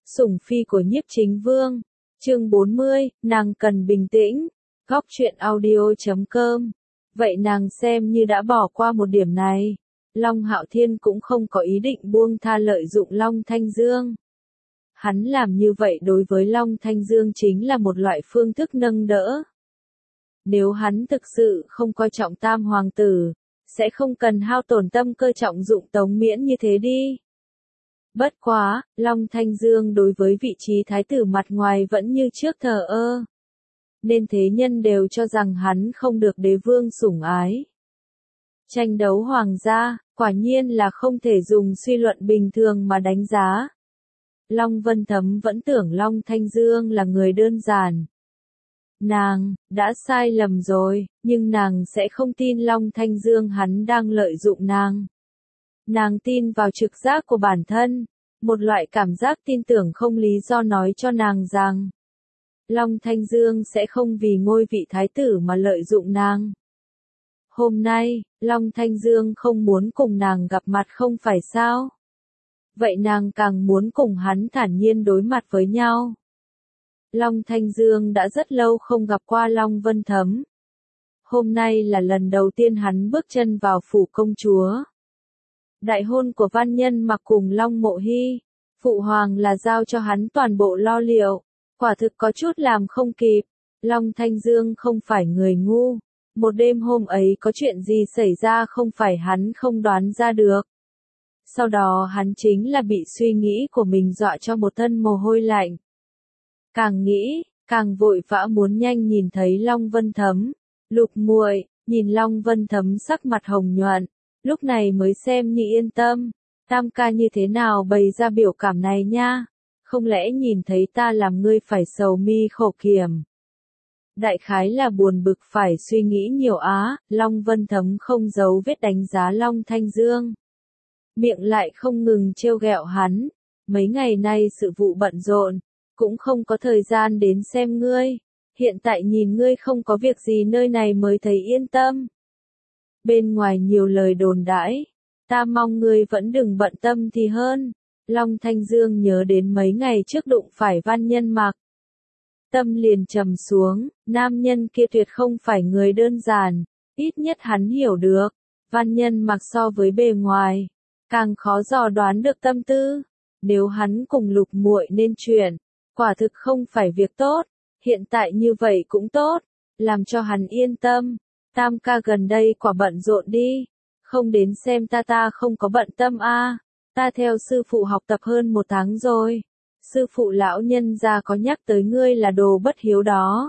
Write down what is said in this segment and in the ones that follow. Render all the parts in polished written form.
Sủng phi của Nhiếp Chính Vương. Chương 40, nàng cần bình tĩnh. Góc truyện audio.com. Vậy nàng xem như đã bỏ qua một điểm này. Long Hạo Thiên cũng không có ý định buông tha lợi dụng Long Thanh Dương. Hắn làm như vậy đối với Long Thanh Dương chính là một loại phương thức nâng đỡ. Nếu hắn thực sự không coi trọng Tam Hoàng tử, sẽ không cần hao tổn tâm cơ trọng dụng Tống Miễn như thế đi. Bất quá, Long Thanh Dương đối với vị trí thái tử mặt ngoài vẫn như trước thờ ơ. Nên thế nhân đều cho rằng hắn không được đế vương sủng ái. Tranh đấu hoàng gia, quả nhiên là không thể dùng suy luận bình thường mà đánh giá. Long Vân Thấm vẫn tưởng Long Thanh Dương là người đơn giản. Nàng, đã sai lầm rồi, nhưng nàng sẽ không tin Long Thanh Dương hắn đang lợi dụng nàng. Nàng tin vào trực giác của bản thân, một loại cảm giác tin tưởng không lý do nói cho nàng rằng Long Thanh Dương sẽ không vì ngôi vị thái tử mà lợi dụng nàng. Hôm nay, Long Thanh Dương không muốn cùng nàng gặp mặt không phải sao? Vậy nàng càng muốn cùng hắn thản nhiên đối mặt với nhau. Long Thanh Dương đã rất lâu không gặp qua Long Vân Thấm. Hôm nay là lần đầu tiên hắn bước chân vào phủ công chúa. Đại hôn của Văn Nhân Mặc cùng Long Mộ Hy, phụ hoàng là giao cho hắn toàn bộ lo liệu, quả thực có chút làm không kịp. Long Thanh Dương không phải người ngu, một đêm hôm ấy có chuyện gì xảy ra không phải hắn không đoán ra được. Sau đó hắn chính là bị suy nghĩ của mình dọa cho một thân mồ hôi lạnh. Càng nghĩ, càng vội vã muốn nhanh nhìn thấy Long Vân Thấm. Lục muội, nhìn Long Vân Thấm sắc mặt hồng nhuận, lúc này mới xem như yên tâm. Tam ca như thế nào bày ra biểu cảm này nha? Không lẽ nhìn thấy ta làm ngươi phải sầu mi khổ kiểm? Đại khái là buồn bực phải suy nghĩ nhiều á. Long Vân Thấm không giấu vết đánh giá Long Thanh Dương. Miệng lại không ngừng trêu ghẹo hắn. Mấy ngày nay sự vụ bận rộn, cũng không có thời gian đến xem ngươi. Hiện tại nhìn ngươi không có việc gì nơi này mới thấy yên tâm. Bên ngoài nhiều lời đồn đãi, ta mong ngươi vẫn đừng bận tâm thì hơn. Long Thanh Dương nhớ đến mấy ngày trước đụng phải Văn Nhân Mặc. Tâm liền trầm xuống, nam nhân kia tuyệt không phải người đơn giản, ít nhất hắn hiểu được. Văn Nhân Mặc so với bề ngoài, càng khó dò đoán được tâm tư. Nếu hắn cùng Lục muội nên chuyện, quả thực không phải việc tốt. Hiện tại như vậy cũng tốt, làm cho hắn yên tâm. Tam ca gần đây quả bận rộn đi, không đến xem ta không có bận tâm a. Ta theo sư phụ học tập hơn 1 tháng rồi. Sư phụ lão nhân gia có nhắc tới ngươi là đồ bất hiếu đó.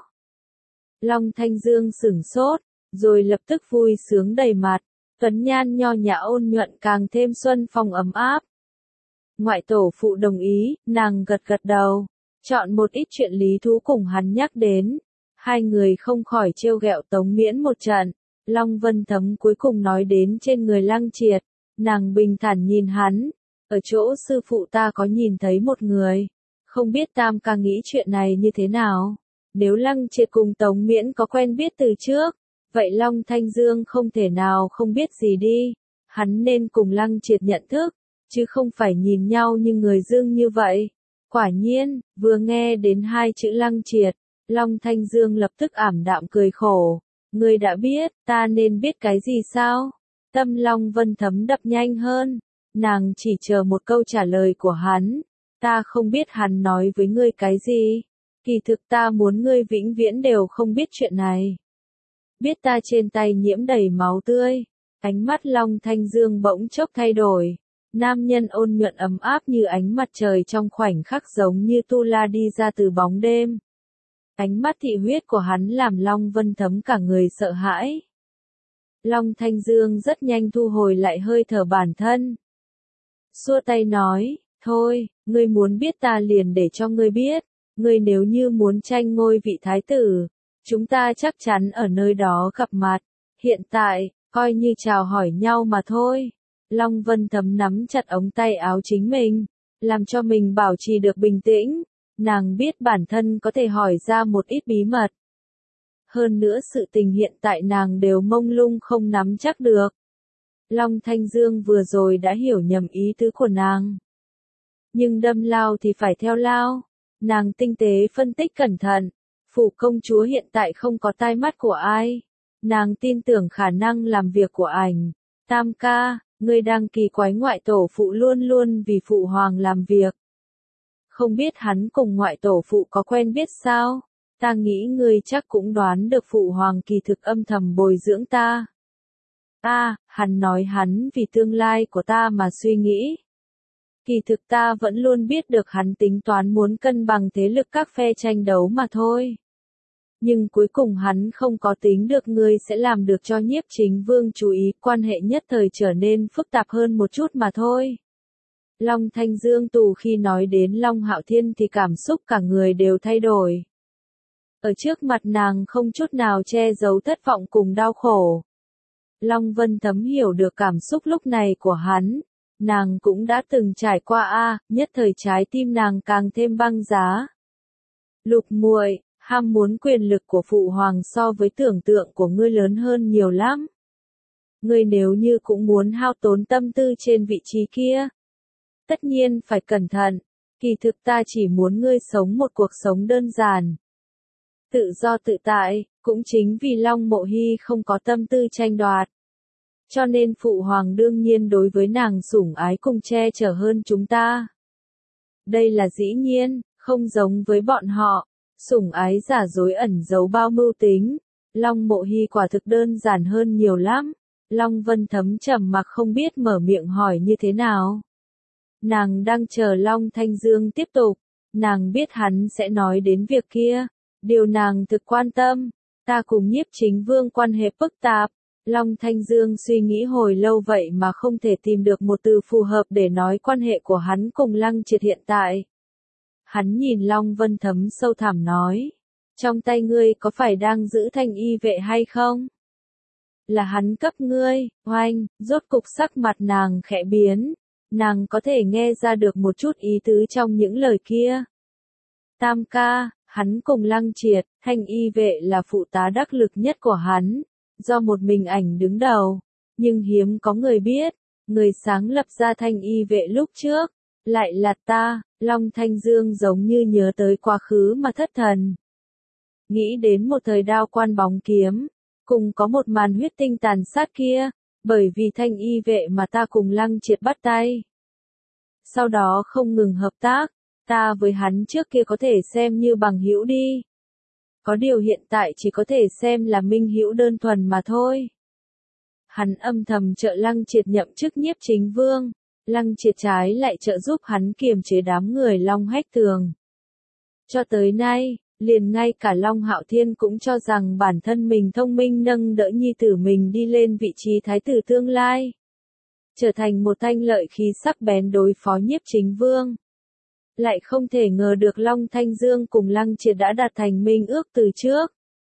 Long Thanh Dương sửng sốt, rồi lập tức vui sướng đầy mặt. Tuấn nhan nho nhã ôn nhuận càng thêm xuân phong ấm áp. Ngoại tổ phụ đồng ý, nàng gật gật đầu. Chọn một ít chuyện lý thú cùng hắn nhắc đến. Hai người không khỏi trêu ghẹo Tống Miễn một trận. Long Vân Thấm cuối cùng nói đến trên người Lăng Triệt. Nàng bình thản nhìn hắn. Ở chỗ sư phụ ta có nhìn thấy một người. Không biết Tam ca nghĩ chuyện này như thế nào. Nếu Lăng Triệt cùng Tống Miễn có quen biết từ trước, vậy Long Thanh Dương không thể nào không biết gì đi. Hắn nên cùng Lăng Triệt nhận thức, chứ không phải nhìn nhau như người dưng như vậy. Quả nhiên, vừa nghe đến 2 chữ Lăng Triệt, Long Thanh Dương lập tức ảm đạm cười khổ. Ngươi đã biết, ta nên biết cái gì sao? Tâm Long Vân Thấm đập nhanh hơn. Nàng chỉ chờ một câu trả lời của hắn. Ta không biết hắn nói với ngươi cái gì. Kỳ thực ta muốn ngươi vĩnh viễn đều không biết chuyện này. Biết ta trên tay nhiễm đầy máu tươi. Ánh mắt Long Thanh Dương bỗng chốc thay đổi. Nam nhân ôn nhuận ấm áp như ánh mặt trời trong khoảnh khắc giống như tu la đi ra từ bóng đêm. Ánh mắt thị huyết của hắn làm Long Vân Thấm cả người sợ hãi. Long Thanh Dương rất nhanh thu hồi lại hơi thở bản thân. Xua tay nói, thôi, ngươi muốn biết ta liền để cho ngươi biết. Ngươi nếu như muốn tranh ngôi vị thái tử, chúng ta chắc chắn ở nơi đó gặp mặt. Hiện tại, coi như chào hỏi nhau mà thôi. Long Vân Thấm nắm chặt ống tay áo chính mình, làm cho mình bảo trì được bình tĩnh. Nàng biết bản thân có thể hỏi ra một ít bí mật. Hơn nữa sự tình hiện tại nàng đều mông lung không nắm chắc được. Long Thanh Dương vừa rồi đã hiểu nhầm ý tứ của nàng. Nhưng đâm lao thì phải theo lao. Nàng tinh tế phân tích cẩn thận. Phủ công chúa hiện tại không có tai mắt của ai. Nàng tin tưởng khả năng làm việc của ảnh. Tam ca, ngươi đang kỳ quái ngoại tổ phụ luôn luôn vì phụ hoàng làm việc. Không biết hắn cùng ngoại tổ phụ có quen biết sao? Ta nghĩ ngươi chắc cũng đoán được phụ hoàng kỳ thực âm thầm bồi dưỡng ta. Hắn nói hắn vì tương lai của ta mà suy nghĩ. Kỳ thực ta vẫn luôn biết được hắn tính toán muốn cân bằng thế lực các phe tranh đấu mà thôi. Nhưng cuối cùng hắn không có tính được ngươi sẽ làm được cho Nhiếp Chính Vương chú ý, quan hệ nhất thời trở nên phức tạp hơn một chút mà thôi. Long Thanh Dương Tù khi nói đến Long Hạo Thiên thì cảm xúc cả người đều thay đổi. Ở trước mặt nàng không chút nào che giấu thất vọng cùng đau khổ. Long Vân Thấm hiểu được cảm xúc lúc này của hắn. Nàng cũng đã từng trải qua nhất thời trái tim nàng càng thêm băng giá. Lục muội, ham muốn quyền lực của phụ hoàng so với tưởng tượng của ngươi lớn hơn nhiều lắm. Ngươi nếu như cũng muốn hao tốn tâm tư trên vị trí kia, tất nhiên phải cẩn thận. Kỳ thực ta chỉ muốn ngươi sống một cuộc sống đơn giản, tự do tự tại, cũng chính vì Long Mộ Hy không có tâm tư tranh đoạt. Cho nên phụ hoàng đương nhiên đối với nàng sủng ái cùng che chở hơn chúng ta. Đây là dĩ nhiên, không giống với bọn họ, sủng ái giả dối ẩn giấu bao mưu tính. Long Mộ Hy quả thực đơn giản hơn nhiều lắm. Long Vân Thấm trầm mặc không biết mở miệng hỏi như thế nào. Nàng đang chờ Long Thanh Dương tiếp tục, nàng biết hắn sẽ nói đến việc kia. Điều nàng thực quan tâm, ta cùng Nhiếp Chính Vương quan hệ phức tạp. Long Thanh Dương suy nghĩ hồi lâu vậy mà không thể tìm được một từ phù hợp để nói quan hệ của hắn cùng Lăng Triệt hiện tại. Hắn nhìn Long Vân Thấm sâu thẳm nói, trong tay ngươi có phải đang giữ thanh y vệ hay không? Là hắn cấp ngươi, oanh, rốt cục sắc mặt nàng khẽ biến, nàng có thể nghe ra được một chút ý tứ trong những lời kia. Tam ca, hắn cùng Lăng Triệt, thanh y vệ là phụ tá đắc lực nhất của hắn. Do một mình ảnh đứng đầu, nhưng hiếm có người biết, người sáng lập ra thanh y vệ lúc trước, lại là ta. Long Thanh Dương giống như nhớ tới quá khứ mà thất thần. Nghĩ đến một thời đao quan bóng kiếm, cùng có một màn huyết tinh tàn sát kia, bởi vì thanh y vệ mà ta cùng Lăng Triệt bắt tay. Sau đó không ngừng hợp tác, ta với hắn trước kia có thể xem như bằng hữu đi. Có điều hiện tại chỉ có thể xem là minh hữu đơn thuần mà thôi. Hắn âm thầm trợ Lăng Triệt nhậm chức Nhiếp Chính Vương, Lăng Triệt trái lại trợ giúp hắn kiềm chế đám người Long Hách Tường. Cho tới nay, liền ngay cả Long Hạo Thiên cũng cho rằng bản thân mình thông minh nâng đỡ nhi tử mình đi lên vị trí thái tử tương lai. Trở thành một thanh lợi khí sắc bén đối phó Nhiếp Chính Vương. Lại không thể ngờ được Long Thanh Dương cùng Lăng Triệt đã đạt thành minh ước từ trước.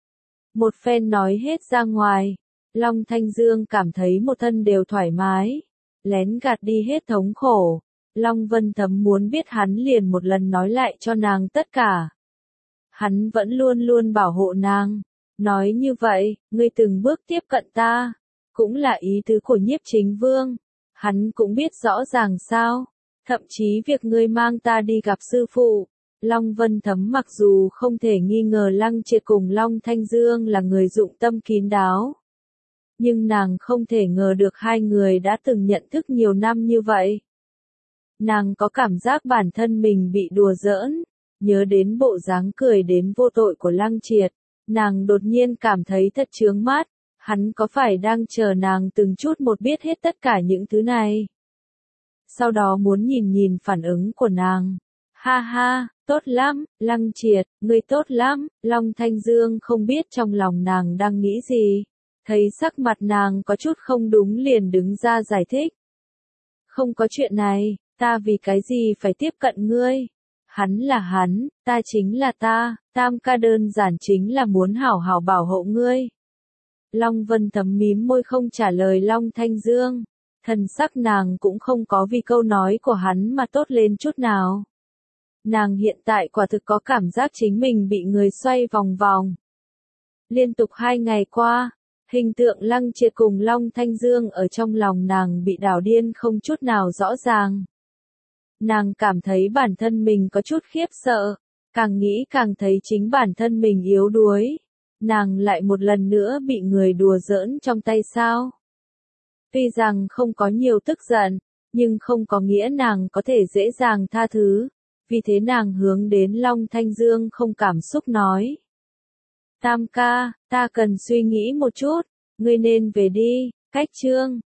Một phen nói hết ra ngoài, Long Thanh Dương cảm thấy một thân đều thoải mái, lén gạt đi hết thống khổ. Long Vân Thấm muốn biết hắn liền một lần nói lại cho nàng tất cả. Hắn vẫn luôn luôn bảo hộ nàng, nói như vậy, ngươi từng bước tiếp cận ta, cũng là ý tứ của Nhiếp Chính Vương, hắn cũng biết rõ ràng sao. Thậm chí việc ngươi mang ta đi gặp sư phụ. Long Vân Thấm mặc dù không thể nghi ngờ Lăng Triệt cùng Long Thanh Dương là người dụng tâm kín đáo. Nhưng nàng không thể ngờ được hai người đã từng nhận thức nhiều năm như vậy. Nàng có cảm giác bản thân mình bị đùa giỡn, nhớ đến bộ dáng cười đến vô tội của Lăng Triệt. Nàng đột nhiên cảm thấy thật chướng mắt, hắn có phải đang chờ nàng từng chút một biết hết tất cả những thứ này? Sau đó muốn nhìn nhìn phản ứng của nàng. Ha ha, tốt lắm, Lăng Triệt, ngươi tốt lắm. Long Thanh Dương không biết trong lòng nàng đang nghĩ gì. Thấy sắc mặt nàng có chút không đúng liền đứng ra giải thích. Không có chuyện này, ta vì cái gì phải tiếp cận ngươi? Hắn là hắn, ta chính là ta, Tam ca đơn giản chính là muốn hảo hảo bảo hộ ngươi. Long Vân Thấm mím môi không trả lời Long Thanh Dương. Thần sắc nàng cũng không có vì câu nói của hắn mà tốt lên chút nào. Nàng hiện tại quả thực có cảm giác chính mình bị người xoay vòng vòng. Liên tục 2 ngày qua, hình tượng Lăng Triệt cùng Long Thanh Dương ở trong lòng nàng bị đảo điên không chút nào rõ ràng. Nàng cảm thấy bản thân mình có chút khiếp sợ, càng nghĩ càng thấy chính bản thân mình yếu đuối. Nàng lại một lần nữa bị người đùa giỡn trong tay sao? Tuy rằng không có nhiều tức giận, nhưng không có nghĩa nàng có thể dễ dàng tha thứ. Vì thế nàng hướng đến Long Thanh Dương không cảm xúc nói. Tam ca, ta cần suy nghĩ một chút, ngươi nên về đi. Cách chương